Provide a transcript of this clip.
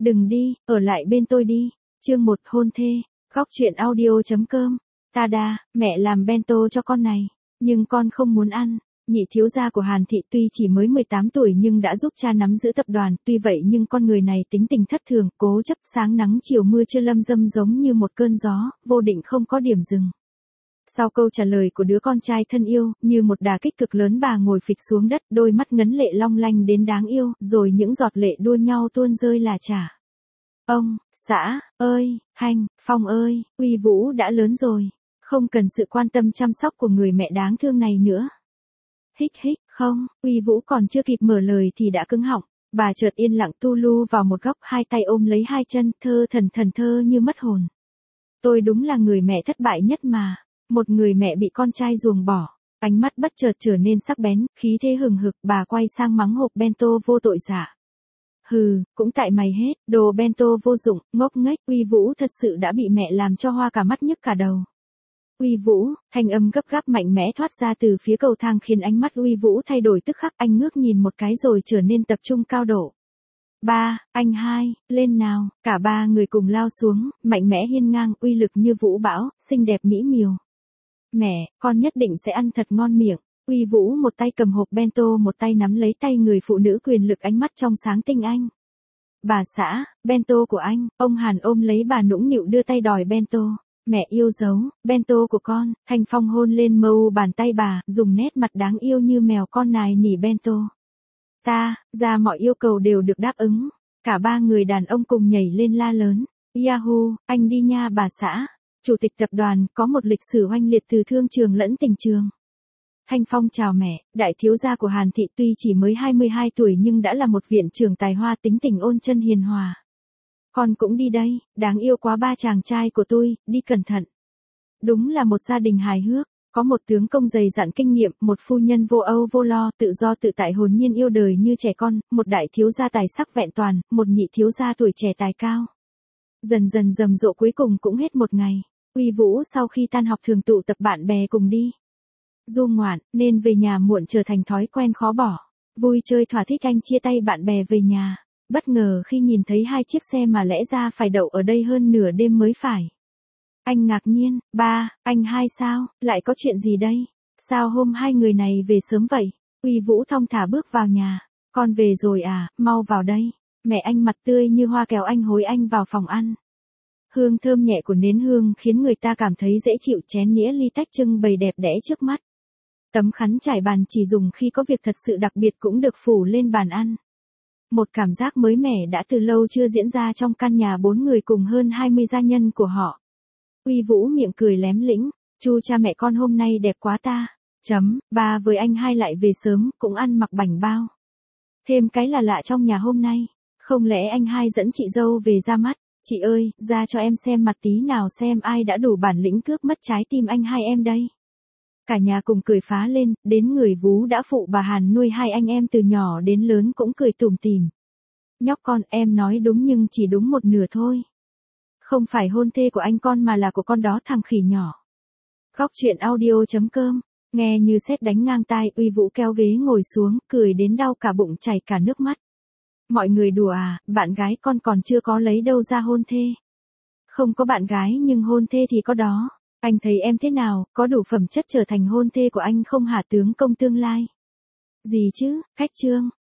Đừng đi, ở lại bên tôi đi. Chương 1 hôn thê. Góc truyện audio.com. Tada, mẹ làm bento cho con này, nhưng con không muốn ăn. Nhị thiếu gia của Hàn Thị tuy chỉ mới 18 tuổi nhưng đã giúp cha nắm giữ tập đoàn, tuy vậy nhưng con người này tính tình thất thường, cố chấp, sáng nắng chiều mưa chưa lâm dâm giống như một cơn gió, vô định không có điểm dừng. Sau câu trả lời của đứa con trai thân yêu, như một đả kích cực lớn bà ngồi phịch xuống đất, đôi mắt ngấn lệ long lanh đến đáng yêu, rồi những giọt lệ đua nhau tuôn rơi là chả. Ông, xã, ơi, Hành, Phong ơi, Uy Vũ đã lớn rồi, không cần sự quan tâm chăm sóc của người mẹ đáng thương này nữa. Hích hích, không, Uy Vũ còn chưa kịp mở lời thì đã cứng họng, bà chợt yên lặng tu lu vào một góc, hai tay ôm lấy hai chân, thơ thần thơ như mất hồn. Tôi đúng là người mẹ thất bại nhất mà. Một người mẹ bị con trai ruồng bỏ, ánh mắt bất chợt trở nên sắc bén, khí thế hừng hực, bà quay sang mắng hộp bento vô tội dạ. Hừ, cũng tại mày hết, đồ bento vô dụng, ngốc nghếch, Uy Vũ thật sự đã bị mẹ làm cho hoa cả mắt nhức cả đầu. Uy Vũ, thanh âm gấp gáp mạnh mẽ thoát ra từ phía cầu thang khiến ánh mắt Uy Vũ thay đổi tức khắc, anh ngước nhìn một cái rồi trở nên tập trung cao độ. Ba, anh hai, lên nào, cả ba người cùng lao xuống, mạnh mẽ hiên ngang, uy lực như vũ bão, xinh đẹp mỹ miều. Mẹ, con nhất định sẽ ăn thật ngon miệng. Uy Vũ một tay cầm hộp bento, một tay nắm lấy tay người phụ nữ quyền lực, ánh mắt trong sáng tinh anh. Bà xã, bento của anh. Ông Hàn ôm lấy bà nũng nịu đưa tay đòi bento. Mẹ yêu dấu, bento của con. Thanh Phong hôn lên mâu bàn tay bà, dùng nét mặt đáng yêu như mèo con nài nỉ bento. Ra mọi yêu cầu đều được đáp ứng. Cả ba người đàn ông cùng nhảy lên la lớn. Yahoo, anh đi nha bà xã. Chủ tịch tập đoàn có một lịch sử oanh liệt từ thương trường lẫn tình trường. Thanh Phong chào mẹ, đại thiếu gia của Hàn Thị tuy chỉ mới 22 tuổi nhưng đã là một viện trưởng tài hoa, tính tình ôn chân hiền hòa. Con cũng đi đây, đáng yêu quá ba chàng trai của tôi, đi cẩn thận. Đúng là một gia đình hài hước, có một tướng công dày dặn kinh nghiệm, một phu nhân vô âu vô lo, tự do tự tại hồn nhiên yêu đời như trẻ con, một đại thiếu gia tài sắc vẹn toàn, một nhị thiếu gia tuổi trẻ tài cao. Dần dần rầm rộ cuối cùng cũng hết một ngày. Uy Vũ sau khi tan học thường tụ tập bạn bè cùng đi du ngoạn, nên về nhà muộn trở thành thói quen khó bỏ. Vui chơi thỏa thích anh chia tay bạn bè về nhà, bất ngờ khi nhìn thấy hai chiếc xe mà lẽ ra phải đậu ở đây hơn nửa đêm mới phải. Anh ngạc nhiên, ba, anh hai sao, lại có chuyện gì đây? Sao hôm hai người này về sớm vậy? Uy Vũ thong thả bước vào nhà, con về rồi à, mau vào đây. Mẹ anh mặt tươi như hoa kéo anh hối anh vào phòng ăn. Hương thơm nhẹ của nến hương khiến người ta cảm thấy dễ chịu, chén nĩa ly tách trưng bày đẹp đẽ trước mắt. Tấm khăn trải bàn chỉ dùng khi có việc thật sự đặc biệt cũng được phủ lên bàn ăn. Một cảm giác mới mẻ đã từ lâu chưa diễn ra trong căn nhà 4 người cùng hơn 20 gia nhân của họ. Uy Vũ miệng cười lém lĩnh, chu cha mẹ con hôm nay đẹp quá ta. Ba với anh hai lại về sớm, cũng ăn mặc bảnh bao. Thêm cái là lạ trong nhà hôm nay, không lẽ anh hai dẫn chị dâu về ra mắt? Chị ơi, ra cho em xem mặt tí nào xem ai đã đủ bản lĩnh cướp mất trái tim anh hai em đây. Cả nhà cùng cười phá lên, đến người Vú đã phụ bà Hàn nuôi hai anh em từ nhỏ đến lớn cũng cười tủm tỉm. Nhóc con, em nói đúng nhưng chỉ đúng một nửa thôi. Không phải hôn thê của anh con mà là của con đó thằng khỉ nhỏ. Góc truyện audio.com, nghe như sét đánh ngang tai. Uy Vũ kéo ghế ngồi xuống, cười đến đau cả bụng chảy cả nước mắt. Mọi người đùa à, bạn gái con còn chưa có lấy đâu ra hôn thê. Không có bạn gái nhưng hôn thê thì có đó. Anh thấy em thế nào, có đủ phẩm chất trở thành hôn thê của anh không hả tướng công tương lai? Gì chứ, khách trương,